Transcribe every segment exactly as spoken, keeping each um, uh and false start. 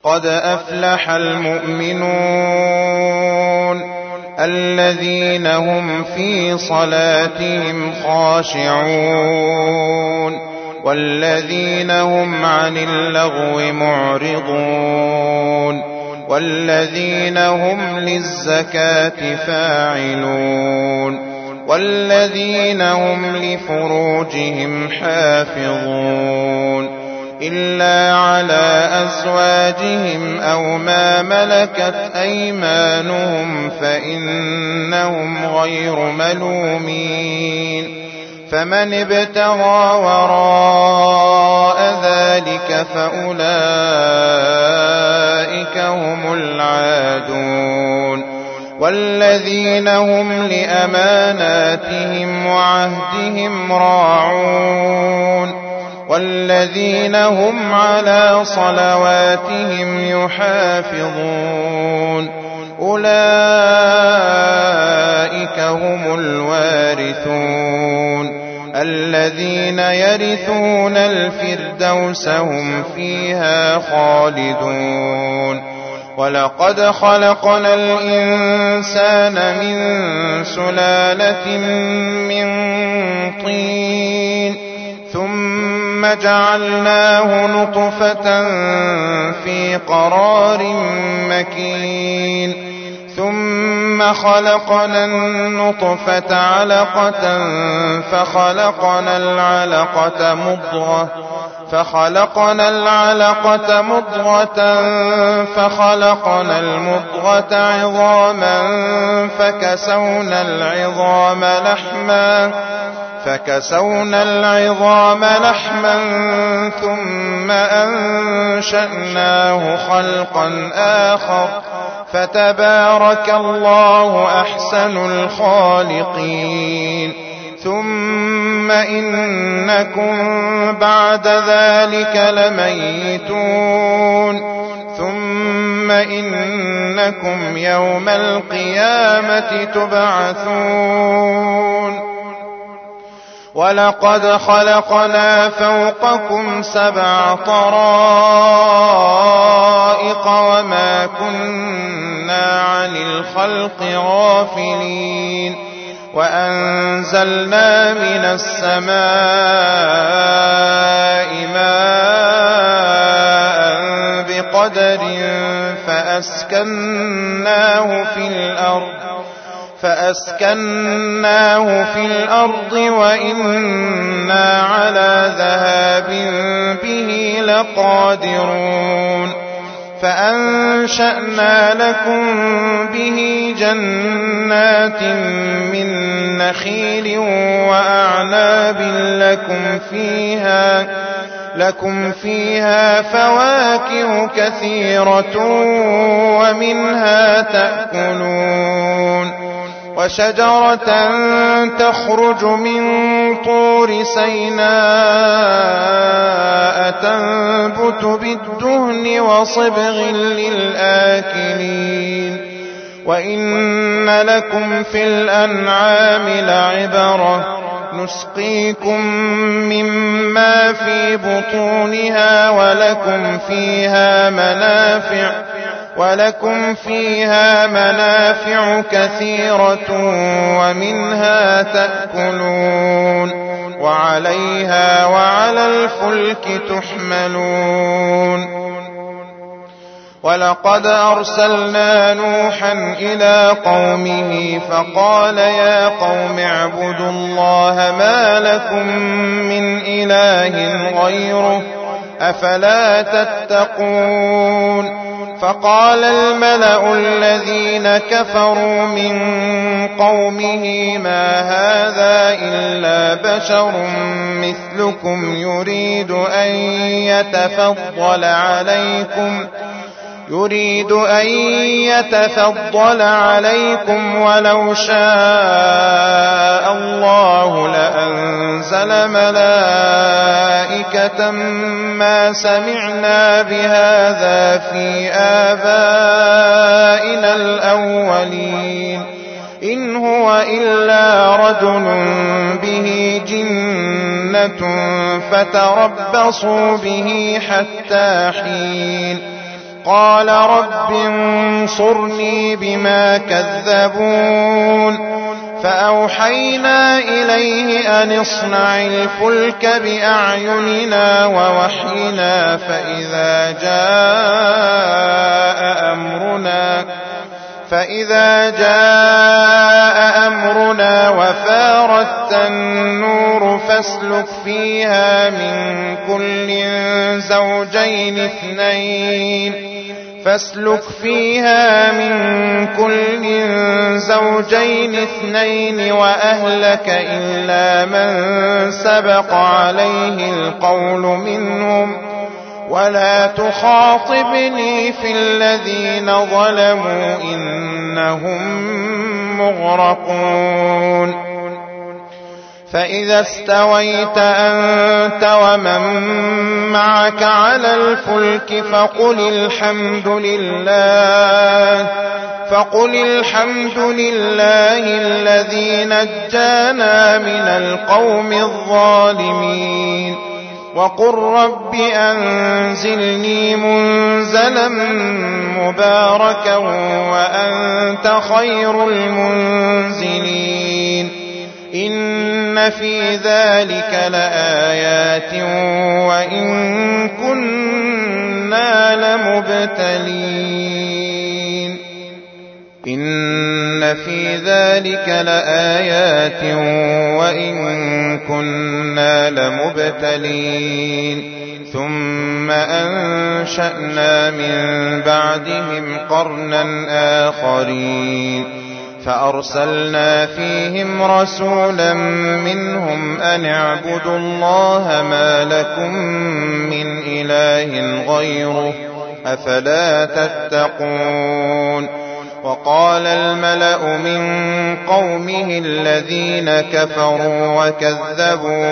قد أفلح المؤمنون الذين هم في صلاتهم خاشعون والذين هم عن اللغو معرضون والذين هم للزكاة فاعلون والذين هم لفروجهم حافظون إلا على أزواجهم أو ما ملكت أيمانهم فإنهم غير ملومين فمن ابتغى وراء ذلك فأولئك هم العادون والذين هم لأماناتهم وعهدهم راعون والذين هم على صلواتهم يحافظون أولئك هم الوارثون الذين يرثون الفردوس هم فيها خالدون ولقد خلقنا الإنسان من سلالة من طين ثم جعلناه نطفة في قرار مكين ثم خلقنا النطفة علقة فخلقنا العلقة مضغة فخلقنا العلقة مضغة فخلقنا المضغة عظاما فكسونا العظام لحما فكسونا العظام لحما ثم أنشأناه خلقا آخر فتبارك الله أحسن الخالقين ثم إنكم بعد ذلك لميتون ثم إنكم يوم القيامة تبعثون ولقد خلقنا فوقكم سبع طرائق وما كنا عن الخلق غافلين وأنزلنا من السماء ماء بقدر فأسكناه في الأرض فأسكناه في الأرض وإنا على ذهاب به لقادرون فأنشأنا لكم به جنات من نخيل وأعناب لكم فيها لكم فيها فواكه كثيرة ومنها تأكلون وشجرة تخرج من طور سيناء تنبت بالدهن وصبغ للآكلين وإن لكم في الأنعام لعبرة نسقيكم مما في بطونها ولكم فيها منافع ولكم فيها منافع كثيرة ومنها تأكلون وعليها وعلى الفلك تحملون ولقد أرسلنا نوحا إلى قومه فقال يا قوم اعبدوا الله ما لكم من إله غيره أفلا تتقون فقال الملأ الذين كفروا من قومه ما هذا إلا بشر مثلكم يريد أن يتفضل عليكم يريد أن يتفضل عليكم ولو شاء الله لأنزل ملائكة ما سمعنا بهذا في آبائنا الأولين إن هو إلا رجل به جنة فتربصوا به حتى حين قال رب انصرني بما كذبون فأوحينا إليه أن اصنع الفلك بأعيننا ووحينا فإذا جاء أمرنا فإذا جاء أمرنا وفارت النور فاسلك فيها من كل زوجين اثنين فاسلك فيها من كل زوجين اثنين وأهلك إلا من سبق عليه القول منهم ولا تخاطبني في الذين ظلموا إنهم مغرقون فإذا استويت أنت ومن معك على الفلك فقل الحمد لله فقل الحمد لله الذي نجانا من القوم الظالمين وقل رب أنزلني منزلا مباركا وأنت خير المنزلين إن في ذلك لآيات وإن كنا لمبتلين إن في ذلك لآيات وإن كنا لمبتلين ثم أنشأنا من بعدهم قرنا آخرين فأرسلنا فيهم رسولا منهم أن اعبدوا الله ما لكم من إله غيره أفلا تتقون وقال الملأ من قومه الذين كفروا وكذبوا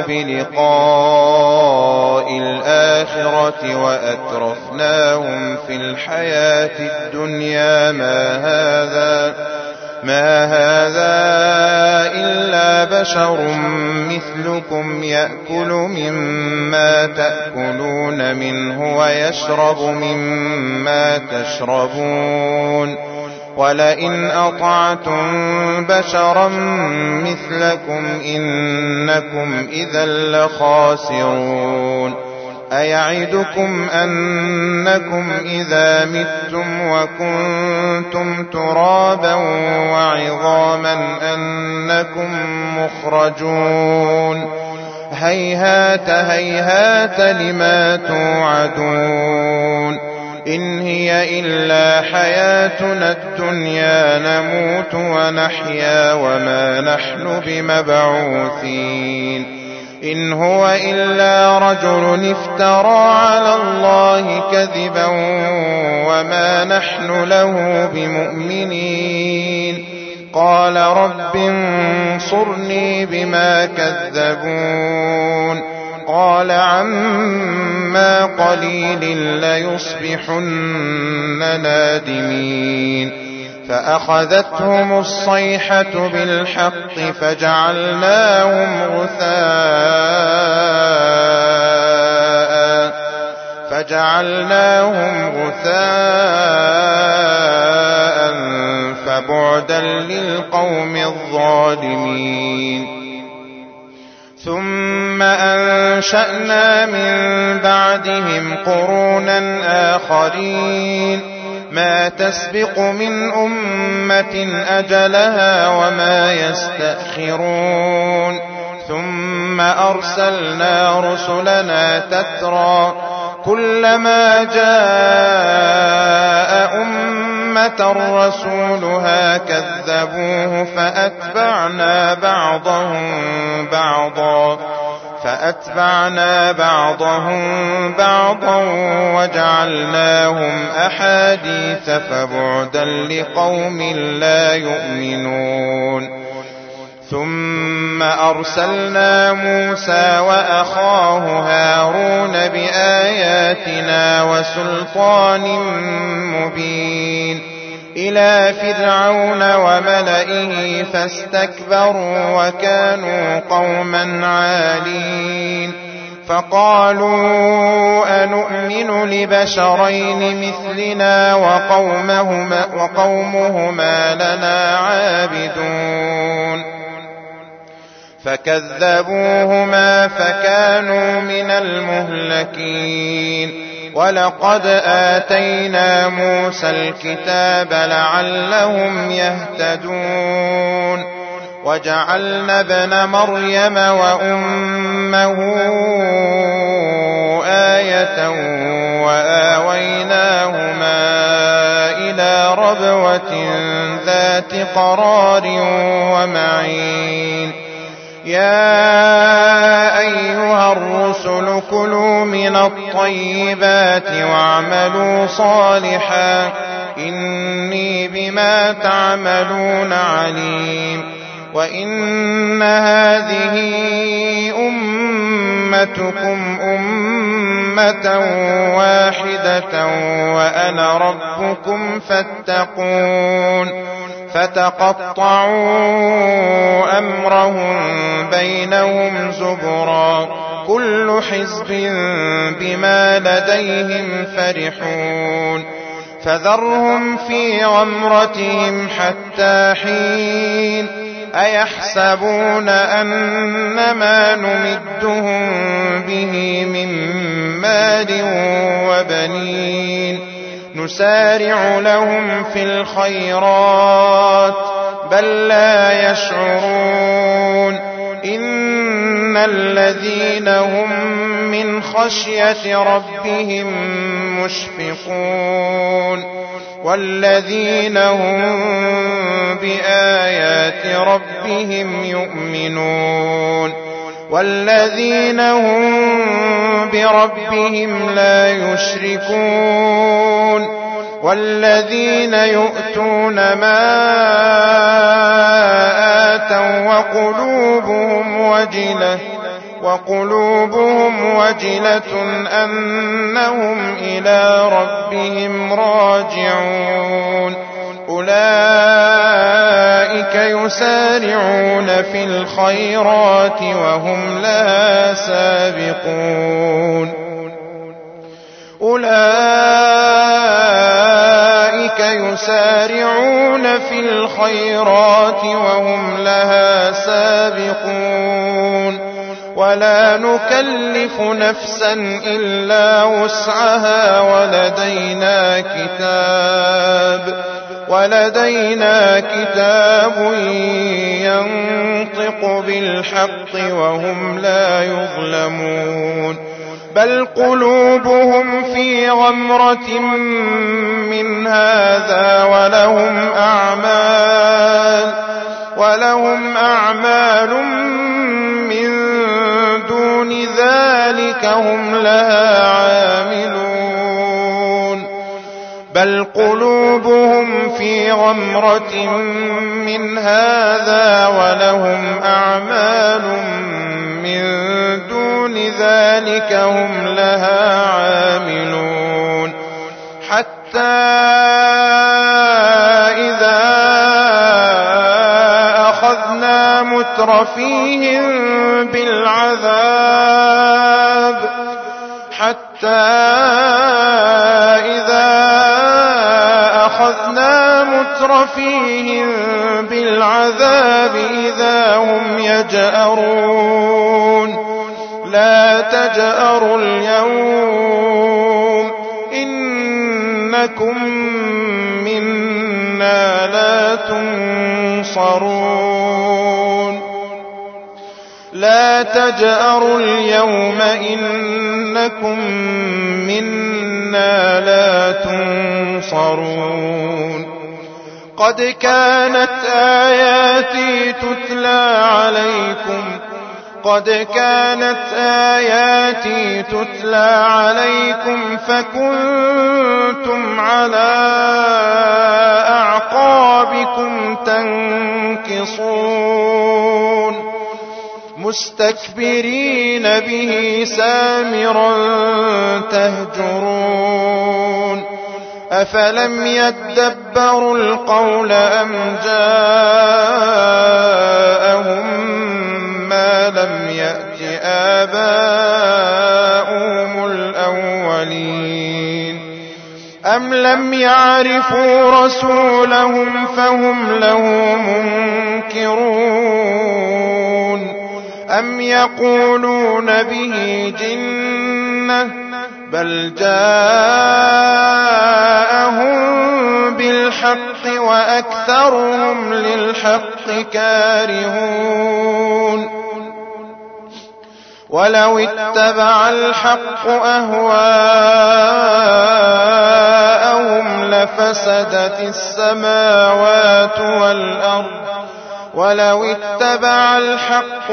بلقاء الآخرة وأترفناهم في الحياة الدنيا ما هذا ما هذا إلا بشر مثلكم يأكل مما تأكلون منه ويشرب مما تشربون ولئن أطعتم بشرا مثلكم إنكم إذا لخاسرون أيعدكم أنكم إذا متم وكنتم ترابا وعظاما أنكم مخرجون هيهات هيهات لما توعدون إن هي إلا حياتنا الدنيا نموت ونحيا وما نحن بمبعوثين إن هو إلا رجل افترى على الله كذبا وما نحن له بمؤمنين قال رب انصرني بما كذبون قال عما قليل ليصبحن نادمين فأخذتهم الصيحة بالحق فجعلناهم غثاء فجعلناهم غثاء فبعدا للقوم الظالمين ثم أنشأنا من بعدهم قرونا آخرين ما تسبق من أمة أجلها وما يستأخرون ثم أرسلنا رسلنا تترى كلما جاء أمة رسولها كذبوه فأتبعنا بعضهم بعضا فأتبعنا بعضهم بعضا وجعلناهم أحاديث فبعدا لقوم لا يؤمنون ثم أرسلنا موسى وأخاه هارون بآياتنا وسلطان مبين إلى فرعون وملئه فاستكبروا وكانوا قوما عالين فقالوا أنؤمن لبشرين مثلنا وقومهما, وقومهما لنا عابدون فكذبوهما فكانوا من المهلكين ولقد آتينا موسى الكتاب لعلهم يهتدون وجعلنا ابن مريم وأمه آية وآويناهما إلى ربوة ذات قرار ومعين يا أيها الرسل كلوا من الطيبات واعملوا صالحا إني بما تعملون عليم وإن هذه أمتكم أمة واحدة وأنا ربكم فاتقون فتقطعوا أمرهم بينهم زبرا كل حزب بما لديهم فرحون فذرهم في غمرتهم حتى حين أيحسبون أنما نمدهم به من مال وبنين نسارع لهم في الخيرات بل لا يشعرون إن الذين هم من خشية ربهم مشفقون والذين هم بآيات ربهم يؤمنون والذين هم بربهم لا يشركون والذين يؤتون ما آتوا وقلوبهم وجلة وقلوبهم وجلة أنهم إلى ربهم راجعون أولئك يسارعون في الخيرات وهم لها سابقون أولئك يسارعون في الخيرات وهم لها سابقون ولا نكلف نفسا إلا وسعها ولدينا كتاب ولدينا كتاب ينطق بالحق وهم لا يظلمون بل قلوبهم في غمرة من هذا ولهم أعمال ولهم أعمال من دون ذلك هم لها عاملون بل قلوبهم في غمرة من هذا ولهم أعمال من دون ذلك هم لها عاملون حتى إذا أخذنا مترفيهم بالعذاب حتى إذا أخذنا مترفيهم بالعذاب إذا هم يجأرون لا تجأروا اليوم إنكم منا لا تنصرون لا تجأروا اليوم إنكم منا لا تنصرون قد كانت آياتي تتلى عليكم قد كانت آياتي تتلى عليكم فكنتم على أعقابكم تنكصون مستكبرين به سامرا تهجرون أفلم يدبروا القول أم جاءهم ما لم يأت آباؤهم الأولين أم لم يعرفوا رسولهم فهم له منكرون أم يقولون به جنة بل جاءهم بالحق وأكثرهم للحق كارهون ولو اتبع الحق أهواءهم لفسدت السماوات والأرض ولو اتبع الحق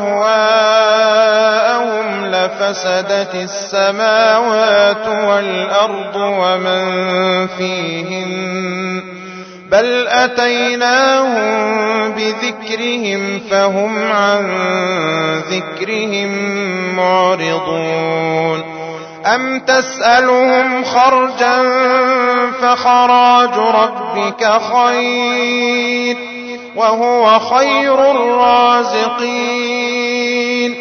أهواءهم لفسدت السماوات والأرض ومن فيهن بل أتيناهم بذكرهم فهم عن ذكرهم معرضون أم تسألهم خرجا فخراج ربك خير وهو خير الرازقين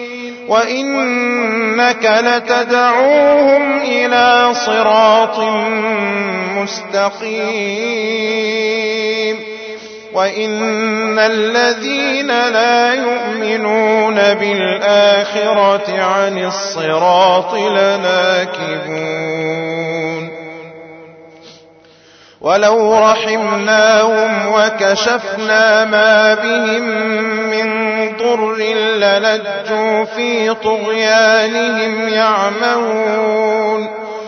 وإنك لتدعوهم إلى صراط مستقيم وإن الذين لا يؤمنون بالآخرة عن الصراط لناكبون ولو رحمناهم وكشفنا ما بهم من ضر للجوا في طغيانهم يعمهون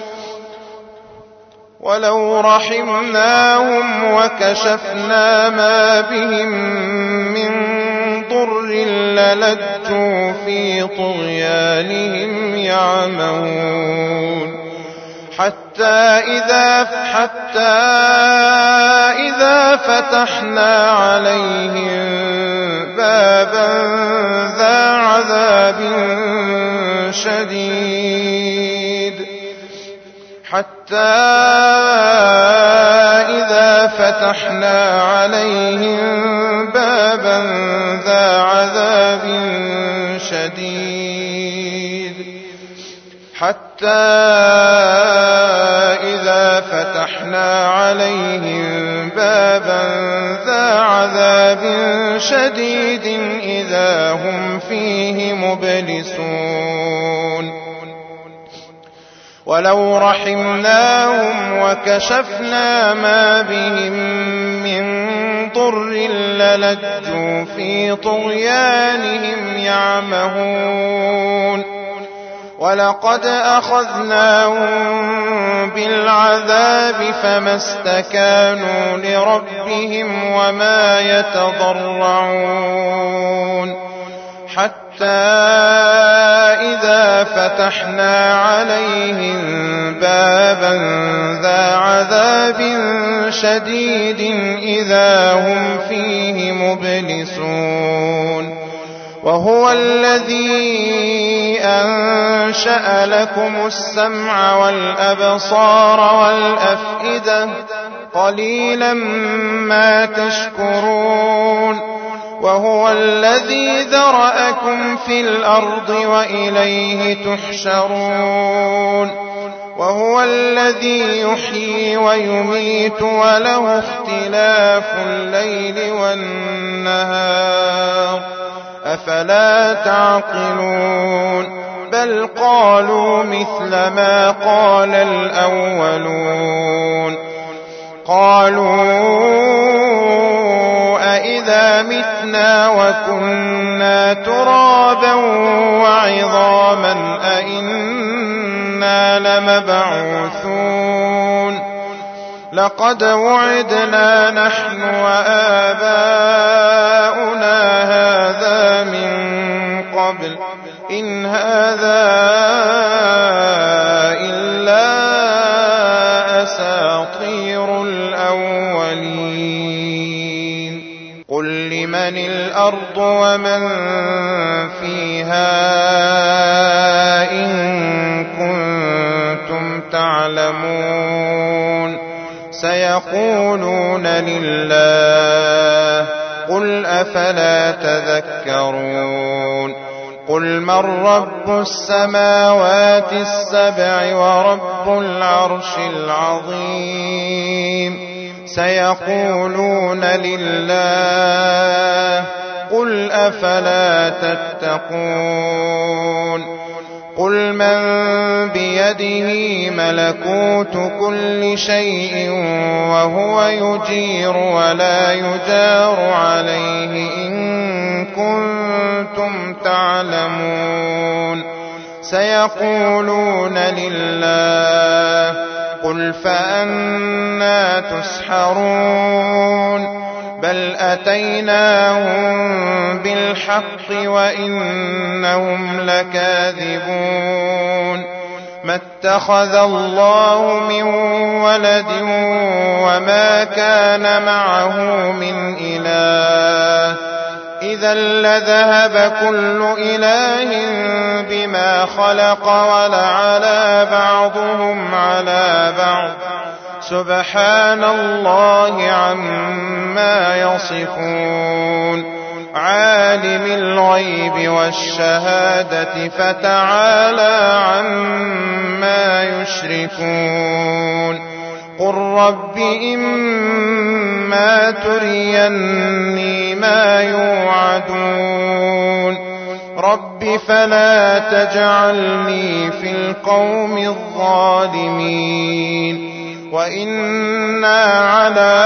ولو رحمناهم وكشفنا ما بهم من ضر للجوا في طغيانهم يعمهون حتى إذا حتى إذا فتحنا عليهم بابا ذا عذاب شديد حتى إذا فتحنا عليهم بابا ذا عذاب شديد حتى إذا فتحنا عليهم بابا ذا عذاب شديد إذا هم فيه مبلسون ولو رحمناهم وكشفنا ما بهم من ضر للجوا في طغيانهم يعمهون ولقد أخذناهم بالعذاب فما استكانوا لربهم وما يتضرعون حتى إذا فتحنا عليهم بابا ذا عذاب شديد إذا هم فيه مبلسون وهو الذي أنشأ لكم السمع والأبصار والأفئدة قليلا ما تشكرون وهو الذي ذرأكم في الأرض وإليه تحشرون وهو الذي يحيي ويميت وله اختلاف الليل والنهار أفلا تعقلون بل قالوا مثل ما قال الأولون قالوا أإذا متنا وكنا ترابا وعظاما أإنا لمبعوثون لقد وعدنا نحن وآباؤنا هذا من قبل إن هذا إلا أساطير الأولين قل لمن الأرض ومن فيها إن كنتم تعلمون سيقولون لله قل أفلا تذكرون قل من رب السماوات السبع ورب العرش العظيم سيقولون لله قل أفلا تتقون قل من بيده ملكوت كل شيء وهو يجير ولا يجار عليه إن كنتم تعلمون سيقولون لله قل فأنى تسحرون بل أتيناهم بالحق وإنهم لكاذبون ما اتخذ الله من ولد وما كان معه من إله إذا لذهب كل إله بما خلق ولعلى بعضهم على بعض سبحان الله عما يصفون عالم الغيب والشهادة فتعالى عما يشركون قل رب إما تريني ما يوعدون رب فلا تجعلني في القوم الظالمين وإنا على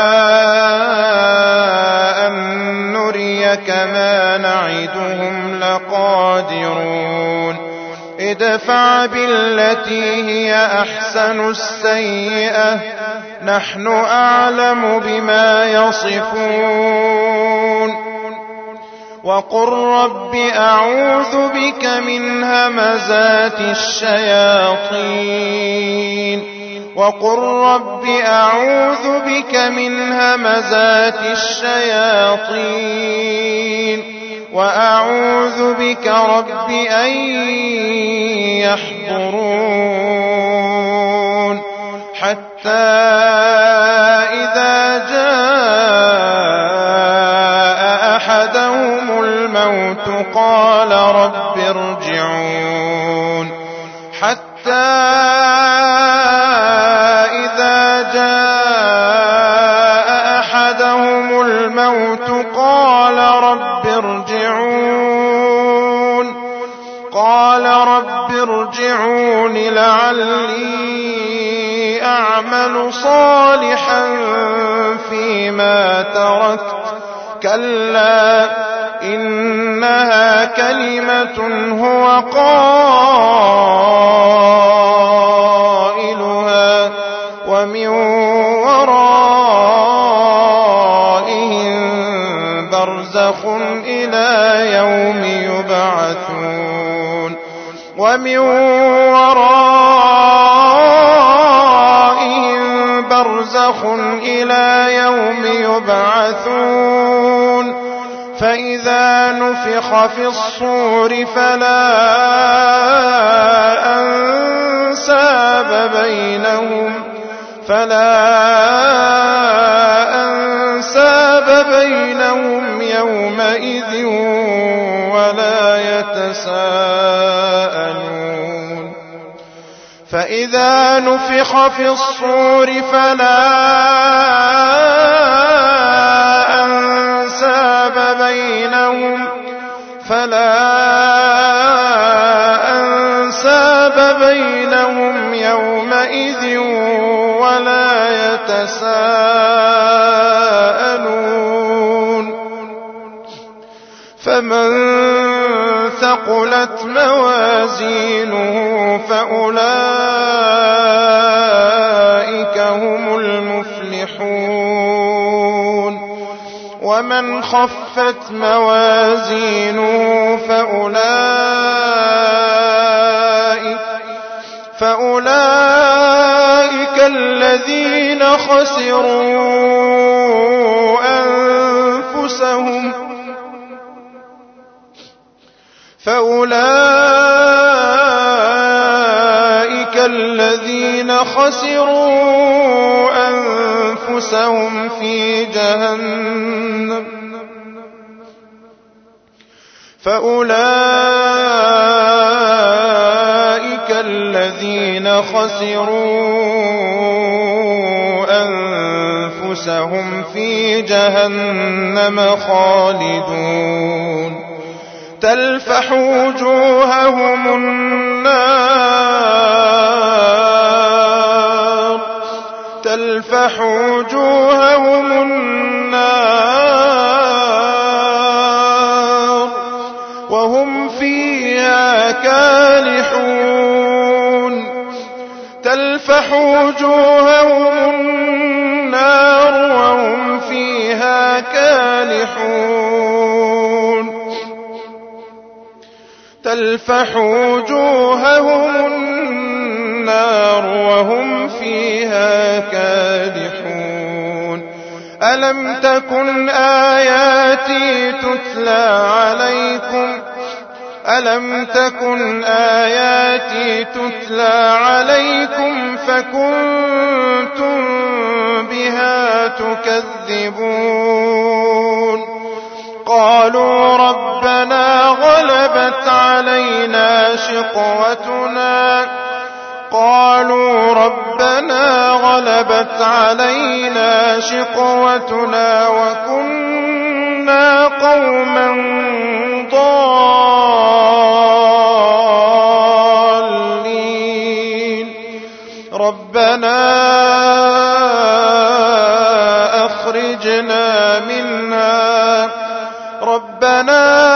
أن نريك ما نعدهم لقادرون ادفع بالتي هي أحسن السيئة نحن أعلم بما يصفون وقل رب أعوذ بك من همزات الشياطين وقل رب أعوذ بك من همزات الشياطين وأعوذ بك رب أن يحضرون حتى إذا جاء أحدهم الموت قال رب ارجعون حتى إذا جاء أحدهم الموت قال رب ارجعون قال رب ارجعون لعلي أعمل صالحا فيما تركت كلا إنها كلمة هو قائلها ومن ورائهم برزخ إلى يوم يبعثون ومن ورائهم برزخ إلى يوم يبعثون فإذا نفخ في الصور فلا أنساب بينهم فلا أنساب بينهم يومئذ ولا يتساءلون فإذا نفخ في الصور فلا أنساب بينهم فلا أنساب بينهم يومئذ ولا يتساءلون فمن ثقلت موازينه فأولئك هم المفلحون ومن خفت موازينه فأولئك فأولئك الذين خسروا أنفسهم فأولئك الذين خسروا أنفسهم في جهنم فأولئك الذين خسروا أنفسهم في جهنم خالدون تلفح وجوههم النار تلفح وجوههم النار وهم فيها كالحون تلفح وجوههم النار وهم فيها كالحون تلفح وجوههم النار وهم فيها كالحون ألم تكن آياتي تتلى عليكم ألم تكن آياتي تتلى عليكم فكنتم بها تكذبون قالوا ربنا غلبت علينا شقوتنا قالوا ربنا غلبت علينا شقوتنا وكنا قوما ضالين ربنا أخرجنا منها ربنا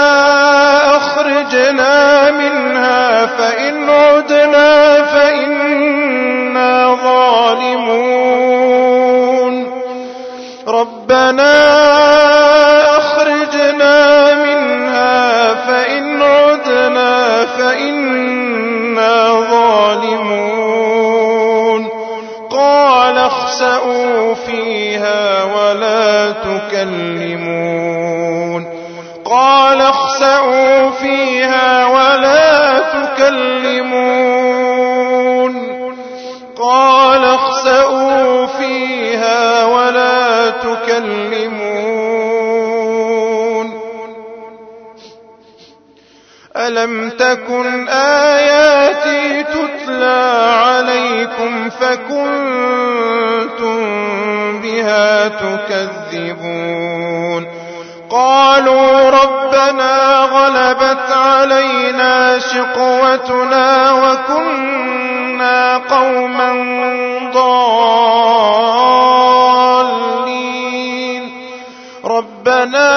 أخرجنا منها فإن عدنا فإنا ظالمون ربنا أخرجنا منها فإن عدنا فإنا ظالمون قال اخسئوا فيها ولا تكلمون قال اخسئوا فيها ولا تكلمون قال اخسئوا فيها ولا تكلمون ألم تكن آياتي تتلى عليكم فكنتم بها تكذبون قالوا ربنا غلبت علينا شقوتنا وكنا قوما ضالين ربنا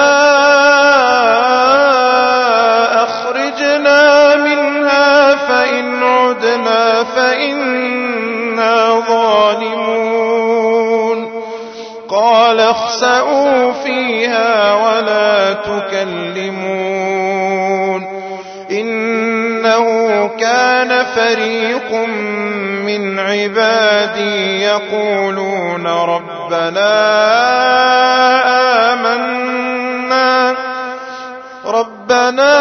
أخرجنا منها فإن عدنا فإنا ظالمون قال اخسئوا فيها ولا تكلمون إنه كان فريق من عبادي يقولون ربنا آمنا ربنا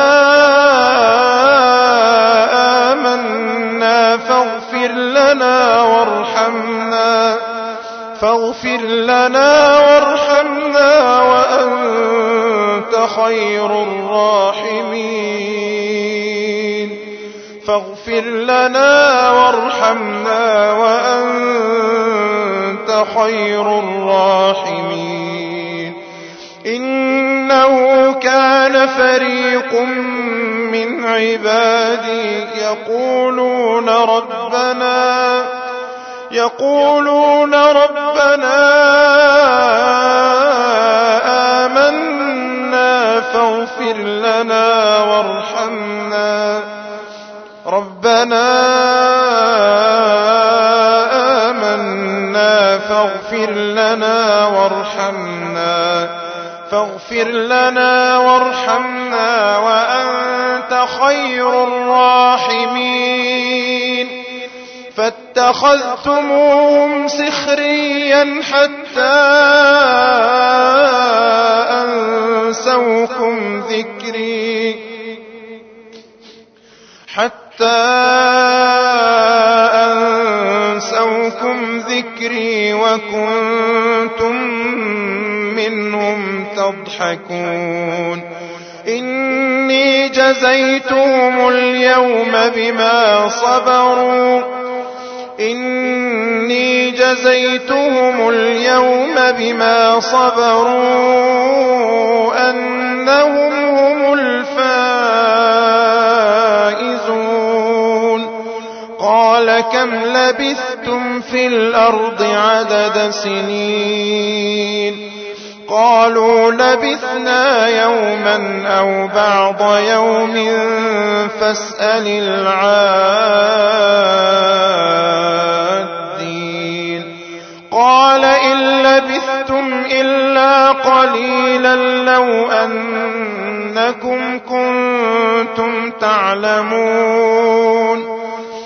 آمنا فاغفر لنا وارحمنا فاغفر لنا وارحمنا وأنت خير الراحمين فاغفر لنا وارحمنا وأنت خير الراحمين إنه كان فريق من عبادي يقولون ربنا يقولون ربنا آمنا فاغفر لنا وارحمنا ربنا آمنا فاغفر لنا وارحمنا فاغفر لنا وارحمنا وأنت خير الراحمين فاتخذتموهم سخريا حتى أنسوكم ذكري حتى أنسوكم ذكري وكنتم منهم تضحكون إني جزيتهم اليوم بما صبروا إني جزيتهم اليوم بما صبروا أنهم هم الفائزون قال كم لبثتم في الأرض عدد سنين قالوا لبثنا يوما أو بعض يوم فاسأل العادين قال إن لبثتم إلا قليلا لو أنكم كنتم تعلمون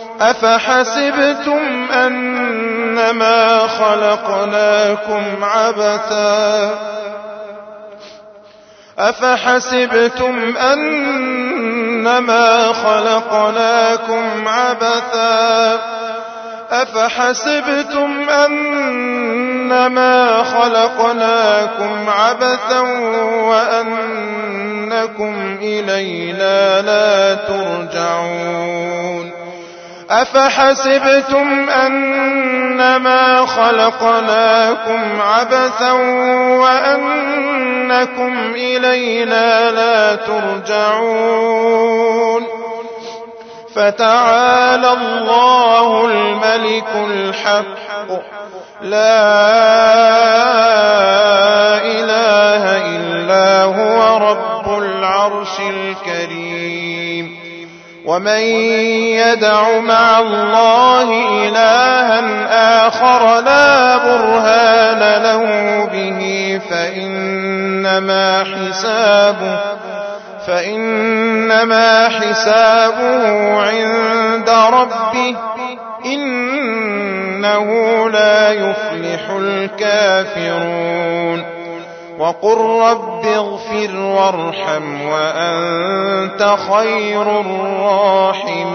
أفحسبتم أنما خلقناكم عبثا أفحسبتم أنما خلقناكم عبثا أفحسبتم أنما خلقناكم عبثا وأنكم إلينا لا ترجعون أفحسبتم أنما خلقناكم عبثا وأنكم إلينا لا ترجعون فتعالى الله الملك الحق لا إله إلا هو رب العرش الكريم ومن يدع مع الله إلها آخر لا برهان له به فإنما حسابه فإنما حسابه عند ربه إنه لا يفلح الكافرون وقل رب اغفر وارحم وأنت خير الراحمين